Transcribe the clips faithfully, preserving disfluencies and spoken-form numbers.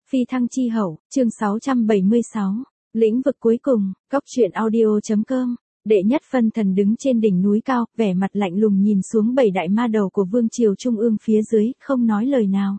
Phi thăng chi hậu, chương sáu trăm bảy mươi sáu, lĩnh vực cuối cùng, góc truyện audio.com. Đệ nhất phân thần đứng trên đỉnh núi cao, vẻ mặt lạnh lùng nhìn xuống bảy đại ma đầu của vương triều trung ương phía dưới, không nói lời nào.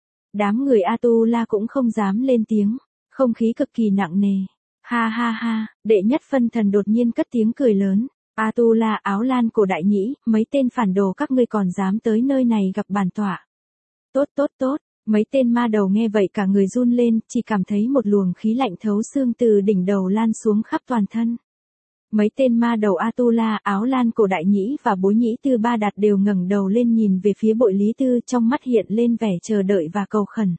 Đám người A-tu-la cũng không dám lên tiếng, không khí cực kỳ nặng nề. Ha ha ha, đệ nhất phân thần đột nhiên cất tiếng cười lớn. A-tu-la, Áo Lan cổ đại nhĩ, mấy tên phản đồ các ngươi còn dám tới nơi này gặp bản tọa. Tốt tốt tốt. Mấy tên ma đầu nghe vậy cả người run lên, chỉ cảm thấy một luồng khí lạnh thấu xương từ đỉnh đầu lan xuống khắp toàn thân. Mấy tên ma đầu A-tu-la, Áo Lan cổ đại nhĩ và Bối Nhĩ Tư Ba Đạt đều ngẩng đầu lên nhìn về phía Bội Lý Tư, trong mắt hiện lên vẻ chờ đợi và cầu khẩn.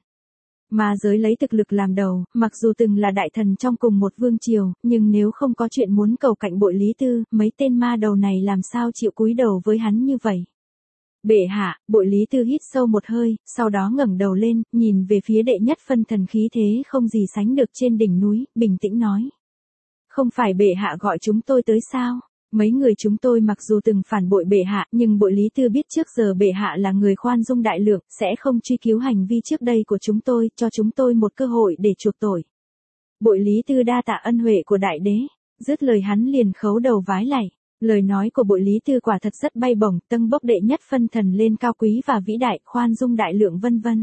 Ma giới lấy thực lực làm đầu, mặc dù từng là đại thần trong cùng một vương triều, nhưng nếu không có chuyện muốn cầu cạnh Bội Lý Tư, mấy tên ma đầu này làm sao chịu cúi đầu với hắn như vậy. Bệ hạ, Bội Lý Tư hít sâu một hơi, sau đó ngẩng đầu lên, nhìn về phía đệ nhất phân thần khí thế không gì sánh được trên đỉnh núi, bình tĩnh nói. Không phải bệ hạ gọi chúng tôi tới sao? Mấy người chúng tôi mặc dù từng phản bội bệ hạ, nhưng Bội Lý Tư biết trước giờ bệ hạ là người khoan dung đại lượng, sẽ không truy cứu hành vi trước đây của chúng tôi, cho chúng tôi một cơ hội để chuộc tội. Bội Lý Tư đa tạ ân huệ của đại đế, dứt lời hắn liền khấu đầu vái lạy. Lời nói của Bội Lý Tư quả thật rất bay bổng, tâng bốc đệ nhất phân thần lên cao quý và vĩ đại, khoan dung đại lượng vân vân.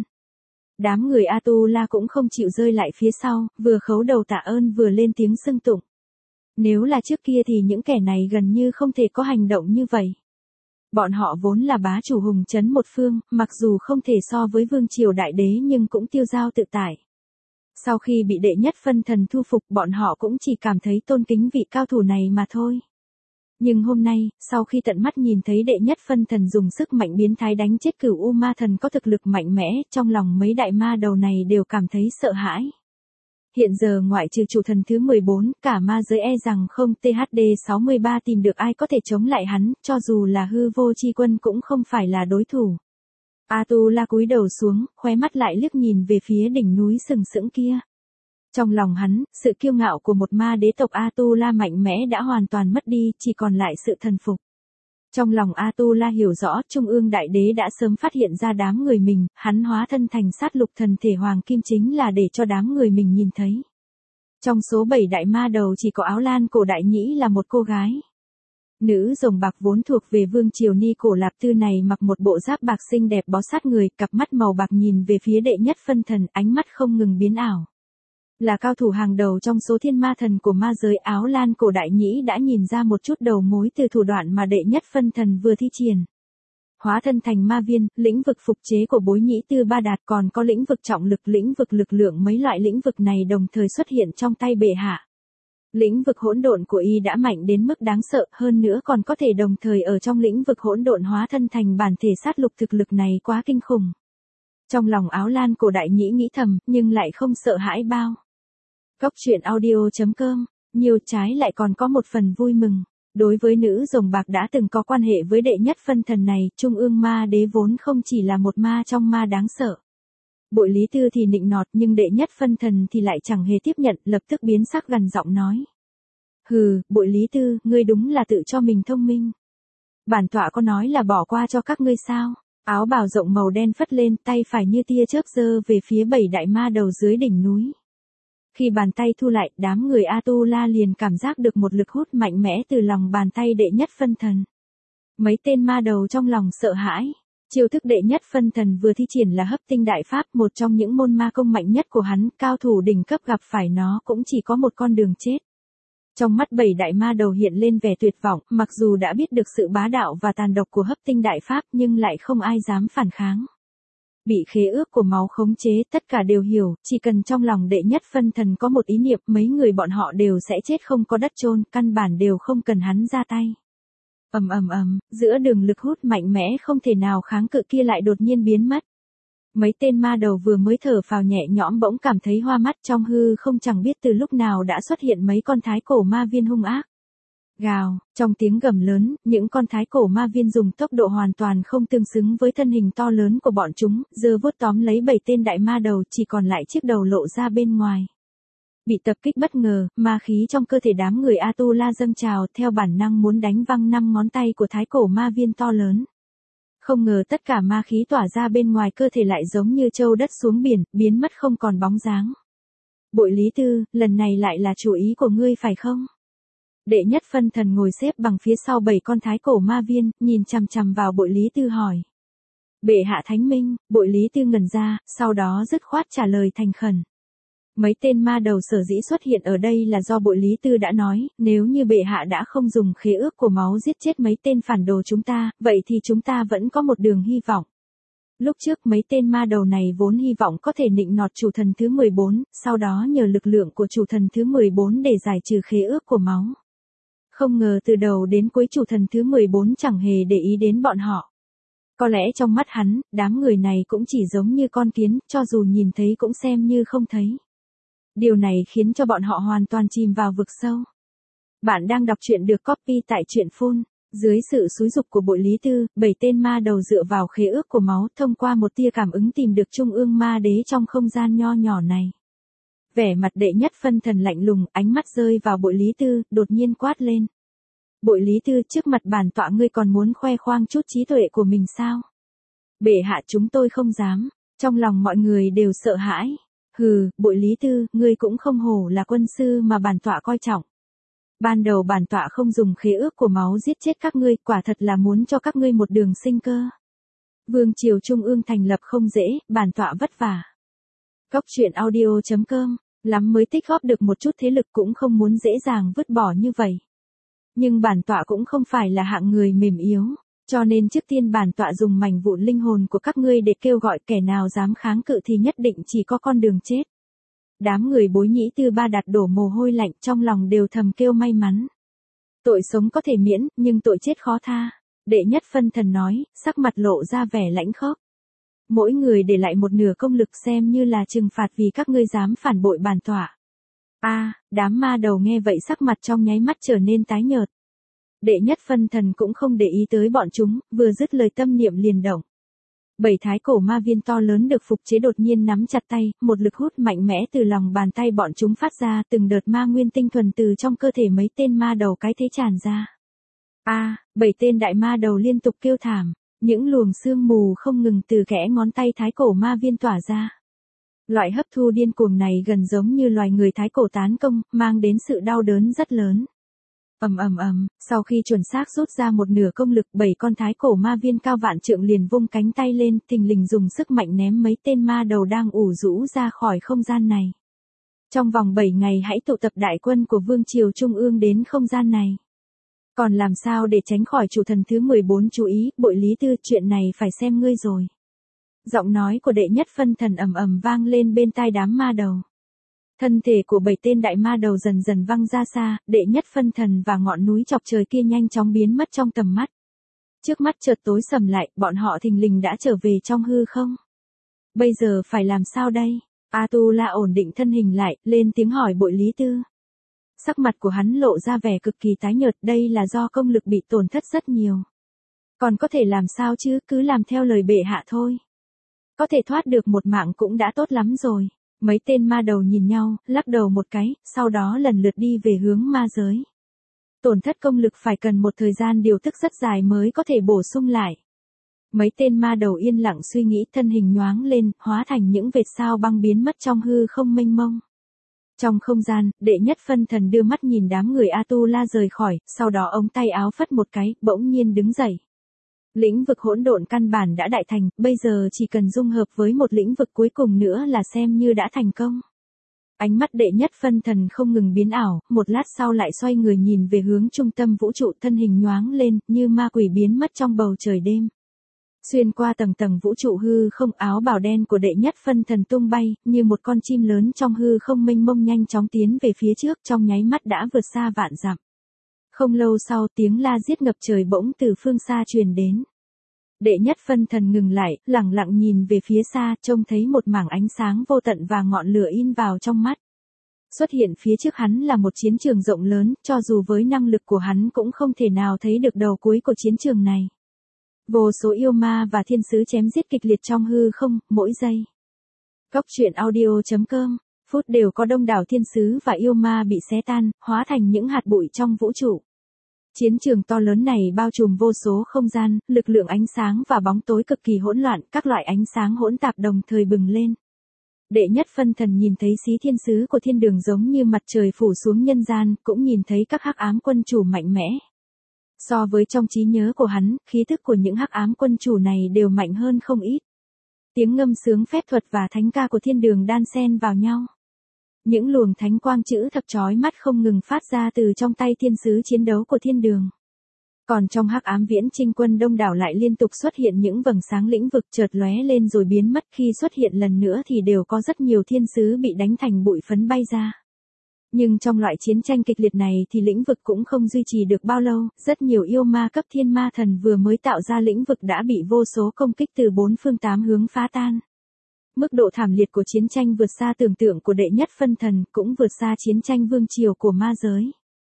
Đám người A-tu-la cũng không chịu rơi lại phía sau, vừa khấu đầu tạ ơn vừa lên tiếng xưng tụng. Nếu là trước kia thì những kẻ này gần như không thể có hành động như vậy. Bọn họ vốn là bá chủ hùng trấn một phương, mặc dù không thể so với vương triều đại đế nhưng cũng tiêu dao tự tại. Sau khi bị đệ nhất phân thần thu phục, bọn họ cũng chỉ cảm thấy tôn kính vị cao thủ này mà thôi. Nhưng hôm nay, sau khi tận mắt nhìn thấy đệ nhất phân thần dùng sức mạnh biến thái đánh chết Cửu U ma thần có thực lực mạnh mẽ, trong lòng mấy đại ma đầu này đều cảm thấy sợ hãi. Hiện giờ ngoại trừ chủ thần thứ mười bốn, cả ma giới e rằng không T H D sáu mươi ba tìm được ai có thể chống lại hắn, cho dù là hư vô chi quân cũng không phải là đối thủ. A-tu-la cúi đầu xuống, khóe mắt lại liếc nhìn về phía đỉnh núi sừng sững kia. Trong lòng hắn, sự kiêu ngạo của một ma đế tộc A-tu-la mạnh mẽ đã hoàn toàn mất đi, chỉ còn lại sự thần phục. Trong lòng A-tu-la hiểu rõ, Trung ương đại đế đã sớm phát hiện ra đám người mình, hắn hóa thân thành sát lục thần thể hoàng kim chính là để cho đám người mình nhìn thấy. Trong số bảy đại ma đầu chỉ có Áo Lan cổ đại nhĩ là một cô gái. Nữ rồng bạc vốn thuộc về vương triều Ni Cổ Lạp Tư này mặc một bộ giáp bạc xinh đẹp bó sát người, cặp mắt màu bạc nhìn về phía đệ nhất phân thần, ánh mắt không ngừng biến ảo. Là cao thủ hàng đầu trong số thiên ma thần của ma giới, Áo Lan cổ đại nhĩ đã nhìn ra một chút đầu mối từ thủ đoạn mà đệ nhất phân thần vừa thi triển. Hóa thân thành ma viên, lĩnh vực phục chế của Bối Nhĩ Tư Ba Đạt, còn có lĩnh vực trọng lực, lĩnh vực lực lượng, mấy loại lĩnh vực này đồng thời xuất hiện trong tay bệ hạ. Lĩnh vực hỗn độn của y đã mạnh đến mức đáng sợ, hơn nữa còn có thể đồng thời ở trong lĩnh vực hỗn độn hóa thân thành bản thể sát lục, thực lực này quá kinh khủng. Trong lòng Áo Lan cổ đại nhĩ nghĩ thầm, nhưng lại không sợ hãi bao. Góc truyện audio.com, nhiều trái lại còn có một phần vui mừng. Đối với nữ rồng bạc đã từng có quan hệ với đệ nhất phân thần này, Trung ương ma đế vốn không chỉ là một ma trong ma đáng sợ. Bội Lý Tư thì nịnh nọt, nhưng đệ nhất phân thần thì lại chẳng hề tiếp nhận, lập tức biến sắc gần giọng nói. Hừ, Bội Lý Tư, ngươi đúng là tự cho mình thông minh. Bản tọa có nói là bỏ qua cho các ngươi sao? Áo bào rộng màu đen phất lên, tay phải như tia chớp giơ về phía bảy đại ma đầu dưới đỉnh núi. Khi bàn tay thu lại, đám người A-tu-la liền cảm giác được một lực hút mạnh mẽ từ lòng bàn tay đệ nhất phân thần. Mấy tên ma đầu trong lòng sợ hãi. Chiêu thức đệ nhất phân thần vừa thi triển là hấp tinh đại pháp, một trong những môn ma công mạnh nhất của hắn, cao thủ đỉnh cấp gặp phải nó cũng chỉ có một con đường chết. Trong mắt bảy đại ma đầu hiện lên vẻ tuyệt vọng, mặc dù đã biết được sự bá đạo và tàn độc của hấp tinh đại pháp nhưng lại không ai dám phản kháng. Bị khế ước của máu khống chế, tất cả đều hiểu, chỉ cần trong lòng đệ nhất phân thần có một ý niệm, mấy người bọn họ đều sẽ chết không có đất chôn, căn bản đều không cần hắn ra tay. Ầm ầm ầm, giữa đường lực hút mạnh mẽ không thể nào kháng cự kia lại đột nhiên biến mất. Mấy tên ma đầu vừa mới thở phào nhẹ nhõm bỗng cảm thấy hoa mắt, trong hư không chẳng biết từ lúc nào đã xuất hiện mấy con thái cổ ma viên hung ác. Gào, trong tiếng gầm lớn, những con thái cổ ma viên dùng tốc độ hoàn toàn không tương xứng với thân hình to lớn của bọn chúng, giơ vuốt tóm lấy bảy tên đại ma đầu, chỉ còn lại chiếc đầu lộ ra bên ngoài. Bị tập kích bất ngờ, ma khí trong cơ thể đám người A-tu-la dâng trào, theo bản năng muốn đánh văng năm ngón tay của thái cổ ma viên to lớn. Không ngờ tất cả ma khí tỏa ra bên ngoài cơ thể lại giống như trâu đất xuống biển, biến mất không còn bóng dáng. Bội Lý Tư, lần này lại là chủ ý của ngươi phải không? Đệ nhất phân thần ngồi xếp bằng phía sau bảy con thái cổ ma viên, nhìn chằm chằm vào Bội Lý Tư hỏi. Bệ hạ thánh minh, Bội Lý Tư ngẩn ra, sau đó dứt khoát trả lời thành khẩn. Mấy tên ma đầu sở dĩ xuất hiện ở đây là do Bội Lý Tư đã nói, nếu như bệ hạ đã không dùng khế ước của máu giết chết mấy tên phản đồ chúng ta, vậy thì chúng ta vẫn có một đường hy vọng. Lúc trước mấy tên ma đầu này vốn hy vọng có thể nịnh nọt chủ thần thứ mười bốn, sau đó nhờ lực lượng của chủ thần thứ mười bốn để giải trừ khế ước của máu. Không ngờ từ đầu đến cuối chủ thần thứ mười bốn chẳng hề để ý đến bọn họ. Có lẽ trong mắt hắn, đám người này cũng chỉ giống như con kiến, cho dù nhìn thấy cũng xem như không thấy. Điều này khiến cho bọn họ hoàn toàn chìm vào vực sâu. Bạn đang đọc truyện được copy tại truyện phun. Dưới sự xúi giục của Bội Lý Tư, bảy tên ma đầu dựa vào khế ước của máu thông qua một tia cảm ứng tìm được trung ương ma đế trong không gian nho nhỏ này. Vẻ mặt đệ nhất phân thần lạnh lùng, ánh mắt rơi vào Bội Lý Tư, đột nhiên quát lên. Bội Lý Tư, trước mặt bản tọa ngươi còn muốn khoe khoang chút trí tuệ của mình sao? Bệ hạ, chúng tôi không dám. Trong lòng mọi người đều sợ hãi. Hừ, Bội Lý Tư, ngươi cũng không hổ là quân sư mà bản tọa coi trọng. Ban đầu bản tọa không dùng khế ước của máu giết chết các ngươi, quả thật là muốn cho các ngươi một đường sinh cơ. Vương triều trung ương thành lập không dễ, bản tọa vất vả. Cóc truyện audio chấm com, lắm mới tích góp được một chút thế lực cũng không muốn dễ dàng vứt bỏ như vậy. Nhưng bản tọa cũng không phải là hạng người mềm yếu, cho nên trước tiên bản tọa dùng mảnh vụn linh hồn của các ngươi để kêu gọi kẻ nào dám kháng cự thì nhất định chỉ có con đường chết. Đám người Bối Nhĩ Tư Ba Đạt đổ mồ hôi lạnh, trong lòng đều thầm kêu may mắn. Tội sống có thể miễn, nhưng tội chết khó tha. Đệ nhất phân thần nói, sắc mặt lộ ra vẻ lãnh khốc. Mỗi người để lại một nửa công lực xem như là trừng phạt vì các ngươi dám phản bội bản tọa. A, à, đám ma đầu nghe vậy sắc mặt trong nháy mắt trở nên tái nhợt. Đệ nhất phân thần cũng không để ý tới bọn chúng, vừa dứt lời tâm niệm liền động. Bảy thái cổ ma viên to lớn được phục chế đột nhiên nắm chặt tay, một lực hút mạnh mẽ từ lòng bàn tay bọn chúng phát ra, từng đợt ma nguyên tinh thuần từ trong cơ thể mấy tên ma đầu cái thế tràn ra. A, à, bảy tên đại ma đầu liên tục kêu thảm, những luồng sương mù không ngừng từ kẽ ngón tay thái cổ ma viên tỏa ra. Loại hấp thu điên cuồng này gần giống như loài người thái cổ tán công, mang đến sự đau đớn rất lớn. Ầm ầm ầm, sau khi chuẩn xác rút ra một nửa công lực, bảy con thái cổ ma viên cao vạn trượng liền vung cánh tay lên, thình lình dùng sức mạnh ném mấy tên ma đầu đang ủ rũ ra khỏi không gian này. Trong vòng bảy ngày hãy tụ tập đại quân của Vương triều Trung ương đến không gian này. Còn làm sao để tránh khỏi chủ thần thứ mười bốn chú ý, Bội Lý Tư, chuyện này phải xem ngươi rồi. Giọng nói của đệ nhất phân thần ầm ầm vang lên bên tai đám ma đầu. Thân thể của bảy tên đại ma đầu dần dần văng ra xa, đệ nhất phân thần và ngọn núi chọc trời kia nhanh chóng biến mất trong tầm mắt. Trước mắt chợt tối sầm lại, bọn họ thình lình đã trở về trong hư không. Bây giờ phải làm sao đây? Atula ổn định thân hình lại, lên tiếng hỏi Bội Lý Tư. Sắc mặt của hắn lộ ra vẻ cực kỳ tái nhợt, đây là do công lực bị tổn thất rất nhiều. Còn có thể làm sao chứ, cứ làm theo lời bệ hạ thôi. Có thể thoát được một mạng cũng đã tốt lắm rồi. Mấy tên ma đầu nhìn nhau, lắc đầu một cái, sau đó lần lượt đi về hướng ma giới. Tổn thất công lực phải cần một thời gian điều tức rất dài mới có thể bổ sung lại. Mấy tên ma đầu yên lặng suy nghĩ, thân hình nhoáng lên, hóa thành những vệt sao băng biến mất trong hư không mênh mông. Trong không gian, đệ nhất phân thần đưa mắt nhìn đám người Atula rời khỏi, sau đó ống tay áo phất một cái, bỗng nhiên đứng dậy. Lĩnh vực hỗn độn căn bản đã đại thành, bây giờ chỉ cần dung hợp với một lĩnh vực cuối cùng nữa là xem như đã thành công. Ánh mắt đệ nhất phân thần không ngừng biến ảo, một lát sau lại xoay người nhìn về hướng trung tâm vũ trụ, thân hình nhoáng lên, như ma quỷ biến mất trong bầu trời đêm. Xuyên qua tầng tầng vũ trụ hư không, áo bào đen của đệ nhất phân thần tung bay, như một con chim lớn trong hư không mênh mông nhanh chóng tiến về phía trước, trong nháy mắt đã vượt xa vạn dặm. Không lâu sau, tiếng la giết ngập trời bỗng từ phương xa truyền đến. Đệ nhất phân thần ngừng lại, lặng lặng nhìn về phía xa, trông thấy một mảng ánh sáng vô tận và ngọn lửa in vào trong mắt. Xuất hiện phía trước hắn là một chiến trường rộng lớn, cho dù với năng lực của hắn cũng không thể nào thấy được đầu cuối của chiến trường này. Vô số yêu ma và thiên sứ chém giết kịch liệt trong hư không, mỗi giây. Cóc truyện audio chấm com, phút đều có đông đảo thiên sứ và yêu ma bị xé tan, hóa thành những hạt bụi trong vũ trụ. Chiến trường to lớn này bao trùm vô số không gian, lực lượng ánh sáng và bóng tối cực kỳ hỗn loạn, các loại ánh sáng hỗn tạp đồng thời bừng lên. Đệ nhất phân thần nhìn thấy xí thiên sứ của thiên đường giống như mặt trời phủ xuống nhân gian, cũng nhìn thấy các hắc ám quân chủ mạnh mẽ. So với trong trí nhớ của hắn, khí thức của những hắc ám quân chủ này đều mạnh hơn không ít. Tiếng ngâm sướng phép thuật và thánh ca của thiên đường đan xen vào nhau. Những luồng thánh quang chữ thập chói mắt không ngừng phát ra từ trong tay thiên sứ chiến đấu của thiên đường. Còn trong hắc ám viễn chinh quân đông đảo lại liên tục xuất hiện những vầng sáng lĩnh vực chợt lóe lên rồi biến mất, khi xuất hiện lần nữa thì đều có rất nhiều thiên sứ bị đánh thành bụi phấn bay ra. Nhưng trong loại chiến tranh kịch liệt này thì lĩnh vực cũng không duy trì được bao lâu, rất nhiều yêu ma cấp thiên ma thần vừa mới tạo ra lĩnh vực đã bị vô số công kích từ bốn phương tám hướng phá tan. Mức độ thảm liệt của chiến tranh vượt xa tưởng tượng của đệ nhất phân thần, cũng vượt xa chiến tranh vương triều của ma giới.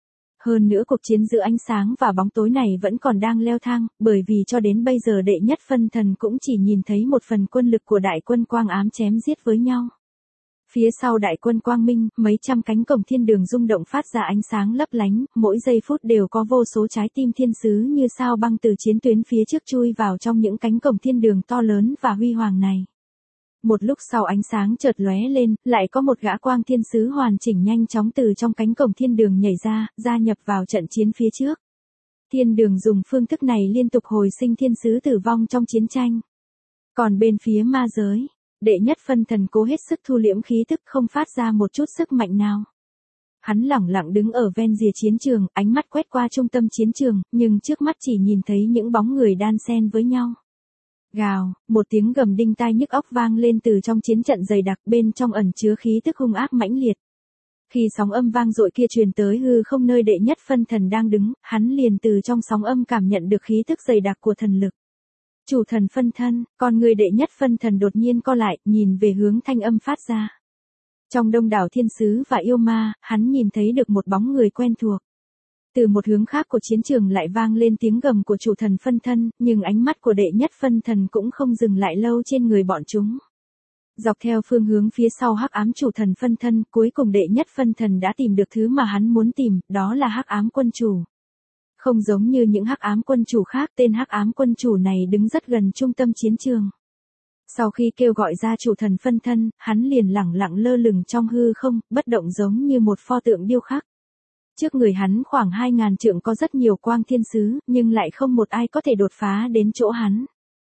Hơn nữa cuộc chiến giữa ánh sáng và bóng tối này vẫn còn đang leo thang, bởi vì cho đến bây giờ đệ nhất phân thần cũng chỉ nhìn thấy một phần quân lực của đại quân quang ám chém giết với nhau. Phía sau đại quân quang minh, mấy trăm cánh cổng thiên đường rung động phát ra ánh sáng lấp lánh, mỗi giây phút đều có vô số trái tim thiên sứ như sao băng từ chiến tuyến phía trước chui vào trong những cánh cổng thiên đường to lớn và huy hoàng này. Một lúc sau ánh sáng chợt lóe lên, lại có một gã quang thiên sứ hoàn chỉnh nhanh chóng từ trong cánh cổng thiên đường nhảy ra, gia nhập vào trận chiến phía trước. Thiên đường dùng phương thức này liên tục hồi sinh thiên sứ tử vong trong chiến tranh. Còn bên phía ma giới, đệ nhất phân thần cố hết sức thu liễm khí tức, không phát ra một chút sức mạnh nào. Hắn lẳng lặng đứng ở ven rìa chiến trường, ánh mắt quét qua trung tâm chiến trường, nhưng trước mắt chỉ nhìn thấy những bóng người đan xen với nhau. Gào, một tiếng gầm đinh tai nhức óc vang lên từ trong chiến trận dày đặc, bên trong ẩn chứa khí tức hung ác mãnh liệt. Khi sóng âm vang dội kia truyền tới hư không nơi đệ nhất phân thần đang đứng, hắn liền từ trong sóng âm cảm nhận được khí tức dày đặc của thần lực. Chủ thần phân thân, con người đệ nhất phân thần đột nhiên co lại, nhìn về hướng thanh âm phát ra. Trong đông đảo thiên sứ và yêu ma, hắn nhìn thấy được một bóng người quen thuộc. Từ một hướng khác của chiến trường lại vang lên tiếng gầm của chủ thần phân thân, nhưng ánh mắt của đệ nhất phân thần cũng không dừng lại lâu trên người bọn chúng. Dọc theo phương hướng phía sau hắc ám chủ thần phân thân, cuối cùng đệ nhất phân thần đã tìm được thứ mà hắn muốn tìm, đó là hắc ám quân chủ. Không giống như những hắc ám quân chủ khác, tên hắc ám quân chủ này đứng rất gần trung tâm chiến trường. Sau khi kêu gọi ra chủ thần phân thân, hắn liền lẳng lặng lơ lửng trong hư không, bất động giống như một pho tượng điêu khắc. Trước người hắn khoảng hai ngàn trượng có rất nhiều quang thiên sứ, nhưng lại không một ai có thể đột phá đến chỗ hắn.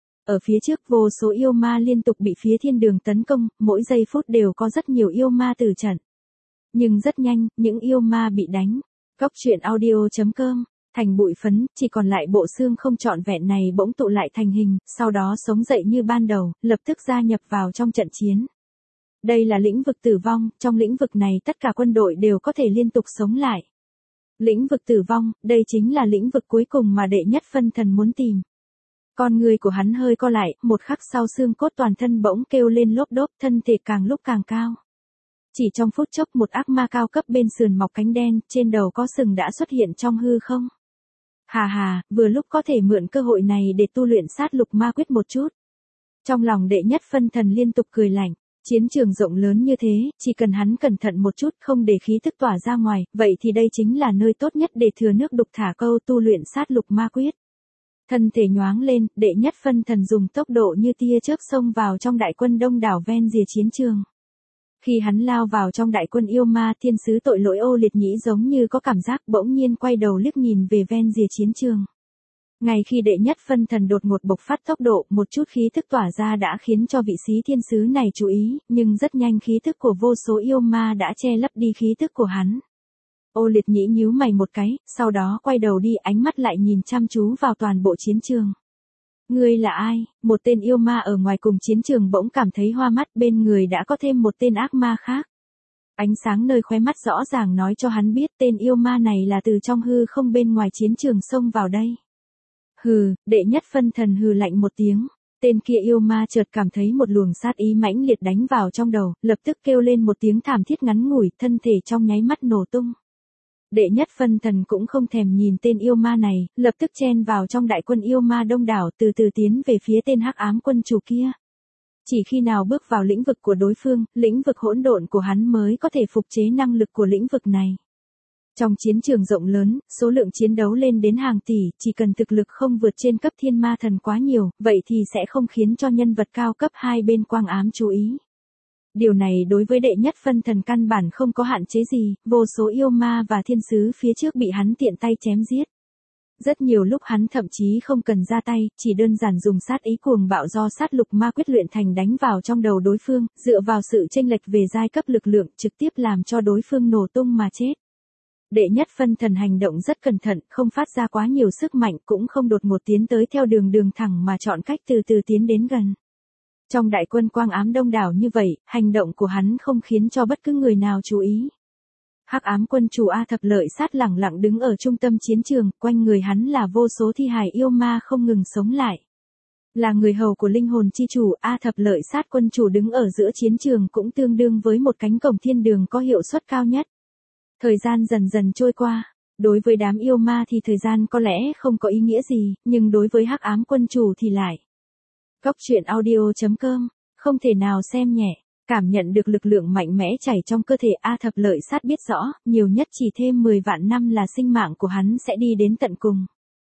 Ở phía trước vô số yêu ma liên tục bị phía thiên đường tấn công, mỗi giây phút đều có rất nhiều yêu ma tử trận. Nhưng rất nhanh, những yêu ma bị đánh. Góc truyện audio chấm com, thành bụi phấn, chỉ còn lại bộ xương không trọn vẹn này bỗng tụ lại thành hình, sau đó sống dậy như ban đầu, lập tức gia nhập vào trong trận chiến. Đây là lĩnh vực tử vong, trong lĩnh vực này tất cả quân đội đều có thể liên tục sống lại. Lĩnh vực tử vong, đây chính là lĩnh vực cuối cùng mà đệ nhất phân thần muốn tìm. Con người của hắn hơi co lại, một khắc sau xương cốt toàn thân bỗng kêu lên lốp đốp, thân thể càng lúc càng cao. Chỉ trong phút chốc một ác ma cao cấp bên sườn mọc cánh đen, trên đầu có sừng đã xuất hiện trong hư không. Hà hà, vừa lúc có thể mượn cơ hội này để tu luyện sát lục ma quyết một chút. Trong lòng đệ nhất phân thần liên tục cười lạnh. Chiến trường rộng lớn như thế, chỉ cần hắn cẩn thận một chút không để khí tức tỏa ra ngoài, vậy thì đây chính là nơi tốt nhất để thừa nước đục thả câu tu luyện sát lục ma quyết. Thân thể nhoáng lên, đệ nhất phân thần dùng tốc độ như tia chớp xông vào trong đại quân đông đảo ven rìa chiến trường. Khi hắn lao vào trong đại quân yêu ma, thiên sứ tội lỗi Ô Liệt Nhĩ giống như có cảm giác, bỗng nhiên quay đầu liếc nhìn về ven rìa chiến trường. Ngay khi đệ nhất phân thần đột ngột bộc phát tốc độ, một chút khí thức tỏa ra đã khiến cho vị xí thiên sứ này chú ý, nhưng rất nhanh khí thức của vô số yêu ma đã che lấp đi khí thức của hắn. Ô Liệt Nhĩ nhíu mày một cái, sau đó quay đầu đi, ánh mắt lại nhìn chăm chú vào toàn bộ chiến trường. Ngươi là ai? Một tên yêu ma ở ngoài cùng chiến trường bỗng cảm thấy hoa mắt, bên người đã có thêm một tên ác ma khác. Ánh sáng nơi khóe mắt rõ ràng nói cho hắn biết tên yêu ma này là từ trong hư không bên ngoài chiến trường xông vào đây. Hừ, đệ nhất phân thần hừ lạnh một tiếng. Tên kia yêu ma chợt cảm thấy một luồng sát ý mãnh liệt đánh vào trong đầu, lập tức kêu lên một tiếng thảm thiết ngắn ngủi, thân thể trong nháy mắt nổ tung. Đệ nhất phân thần cũng không thèm nhìn tên yêu ma này, lập tức chen vào trong đại quân yêu ma đông đảo, từ từ tiến về phía tên hắc ám quân chủ kia. Chỉ khi nào bước vào lĩnh vực của đối phương, lĩnh vực hỗn độn của hắn mới có thể phục chế năng lực của lĩnh vực này. Trong chiến trường rộng lớn, số lượng chiến đấu lên đến hàng tỷ, chỉ cần thực lực không vượt trên cấp thiên ma thần quá nhiều, vậy thì sẽ không khiến cho nhân vật cao cấp hai bên quang ám chú ý. Điều này đối với đệ nhất phân thần căn bản không có hạn chế gì, vô số yêu ma và thiên sứ phía trước bị hắn tiện tay chém giết. Rất nhiều lúc hắn thậm chí không cần ra tay, chỉ đơn giản dùng sát ý cuồng bạo do sát lục ma quyết luyện thành đánh vào trong đầu đối phương, dựa vào sự chênh lệch về giai cấp lực lượng trực tiếp làm cho đối phương nổ tung mà chết. Đệ nhất phân thần hành động rất cẩn thận, không phát ra quá nhiều sức mạnh, cũng không đột ngột tiến tới theo đường đường thẳng mà chọn cách từ từ tiến đến gần. Trong đại quân quang ám đông đảo như vậy, hành động của hắn không khiến cho bất cứ người nào chú ý. Hắc ám quân chủ A Thập Lợi Sát lẳng lặng đứng ở trung tâm chiến trường, quanh người hắn là vô số thi hài yêu ma không ngừng sống lại. Là người hầu của linh hồn chi chủ, A Thập Lợi Sát quân chủ đứng ở giữa chiến trường cũng tương đương với một cánh cổng thiên đường có hiệu suất cao nhất. Thời gian dần dần trôi qua, đối với đám yêu ma thì thời gian có lẽ không có ý nghĩa gì, nhưng đối với hắc ám quân chủ thì lại. Góc truyện audio chấm com, không thể nào xem nhẹ, cảm nhận được lực lượng mạnh mẽ chảy trong cơ thể A Thập Lợi Sát biết rõ, nhiều nhất chỉ thêm mười vạn năm là sinh mạng của hắn sẽ đi đến tận cùng.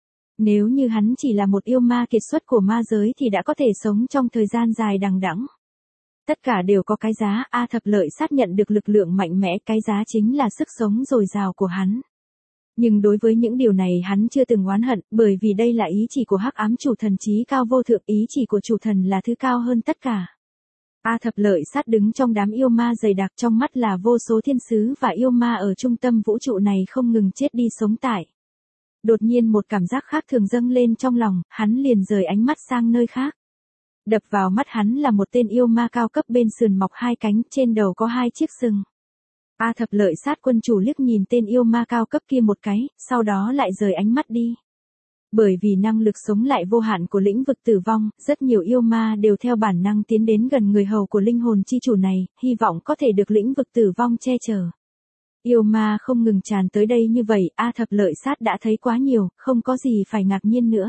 Nếu như hắn chỉ là một yêu ma kiệt xuất của ma giới thì đã có thể sống trong thời gian dài đằng đẵng. Tất cả đều có cái giá, A Thập Lợi Sát nhận được lực lượng mạnh mẽ, cái giá chính là sức sống dồi dào của hắn. Nhưng đối với những điều này hắn chưa từng oán hận, bởi vì đây là ý chỉ của hắc ám chủ thần chí cao vô thượng, ý chỉ của chủ thần là thứ cao hơn tất cả. A Thập Lợi Sát đứng trong đám yêu ma dày đặc, trong mắt là vô số thiên sứ và yêu ma ở trung tâm vũ trụ này không ngừng chết đi sống tại. Đột nhiên một cảm giác khác thường dâng lên trong lòng, hắn liền rời ánh mắt sang nơi khác. Đập vào mắt hắn là một tên yêu ma cao cấp bên sườn mọc hai cánh, trên đầu có hai chiếc sừng. A Thập Lợi Sát quân chủ liếc nhìn tên yêu ma cao cấp kia một cái, sau đó lại rời ánh mắt đi. Bởi vì năng lực sống lại vô hạn của lĩnh vực tử vong, rất nhiều yêu ma đều theo bản năng tiến đến gần người hầu của linh hồn chi chủ này, hy vọng có thể được lĩnh vực tử vong che chở. Yêu ma không ngừng tràn tới đây như vậy, A Thập Lợi Sát đã thấy quá nhiều, không có gì phải ngạc nhiên nữa.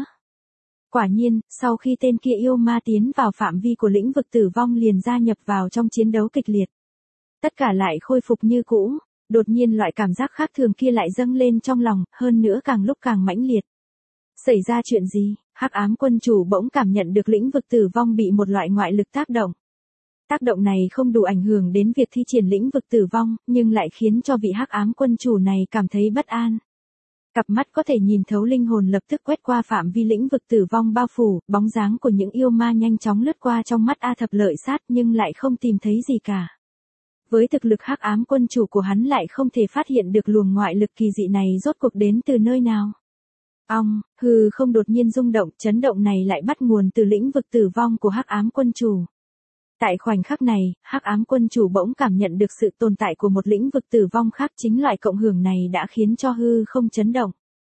Quả nhiên, sau khi tên kia yêu ma tiến vào phạm vi của lĩnh vực tử vong liền gia nhập vào trong chiến đấu kịch liệt. Tất cả lại khôi phục như cũ, đột nhiên loại cảm giác khác thường kia lại dâng lên trong lòng, hơn nữa càng lúc càng mãnh liệt. Xảy ra chuyện gì? Hắc ám quân chủ bỗng cảm nhận được lĩnh vực tử vong bị một loại ngoại lực tác động. Tác động này không đủ ảnh hưởng đến việc thi triển lĩnh vực tử vong, nhưng lại khiến cho vị hắc ám quân chủ này cảm thấy bất an. Cặp mắt có thể nhìn thấu linh hồn lập tức quét qua phạm vi lĩnh vực tử vong bao phủ, bóng dáng của những yêu ma nhanh chóng lướt qua trong mắt A Thập Lợi Sát nhưng lại không tìm thấy gì cả. Với thực lực hắc ám quân chủ của hắn lại không thể phát hiện được luồng ngoại lực kỳ dị này rốt cuộc đến từ nơi nào. Ong, hư không đột nhiên rung động, chấn động này lại bắt nguồn từ lĩnh vực tử vong của hắc ám quân chủ. Tại khoảnh khắc này, hắc ám quân chủ bỗng cảm nhận được sự tồn tại của một lĩnh vực tử vong khác, chính loại cộng hưởng này đã khiến cho hư không chấn động.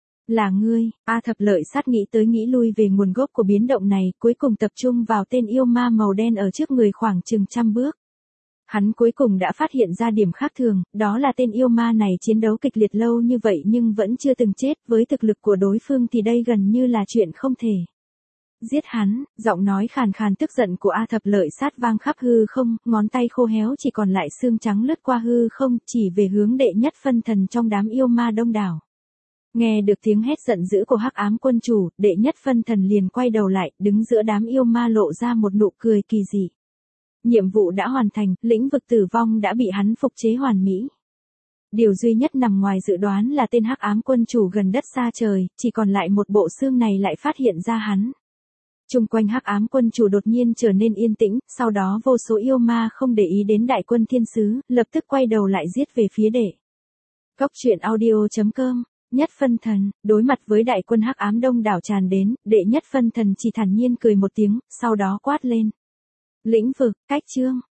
Là ngươi, A Thập Lợi Sát nghĩ tới nghĩ lui về nguồn gốc của biến động này, cuối cùng tập trung vào tên yêu ma màu đen ở trước người khoảng chừng trăm bước. Hắn cuối cùng đã phát hiện ra điểm khác thường, đó là tên yêu ma này chiến đấu kịch liệt lâu như vậy nhưng vẫn chưa từng chết, với thực lực của đối phương thì đây gần như là chuyện không thể. Giết hắn, giọng nói khàn khàn tức giận của A Thập Lợi Sát vang khắp hư không, ngón tay khô héo chỉ còn lại xương trắng lướt qua hư không, chỉ về hướng đệ nhất phân thần trong đám yêu ma đông đảo. Nghe được tiếng hét giận dữ của hắc ám quân chủ, đệ nhất phân thần liền quay đầu lại, đứng giữa đám yêu ma lộ ra một nụ cười kỳ dị. Nhiệm vụ đã hoàn thành, lĩnh vực tử vong đã bị hắn phục chế hoàn mỹ. Điều duy nhất nằm ngoài dự đoán là tên hắc ám quân chủ gần đất xa trời, chỉ còn lại một bộ xương này lại phát hiện ra hắn. Trung quanh hắc ám quân chủ đột nhiên trở nên yên tĩnh, sau đó vô số yêu ma không để ý đến đại quân thiên sứ, lập tức quay đầu lại giết về phía đệ. Góc truyện audio chấm com, nhất phân thần, đối mặt với đại quân hắc ám đông đảo tràn đến, đệ nhất phân thần chỉ thản nhiên cười một tiếng, sau đó quát lên. Lĩnh vực, cách chương,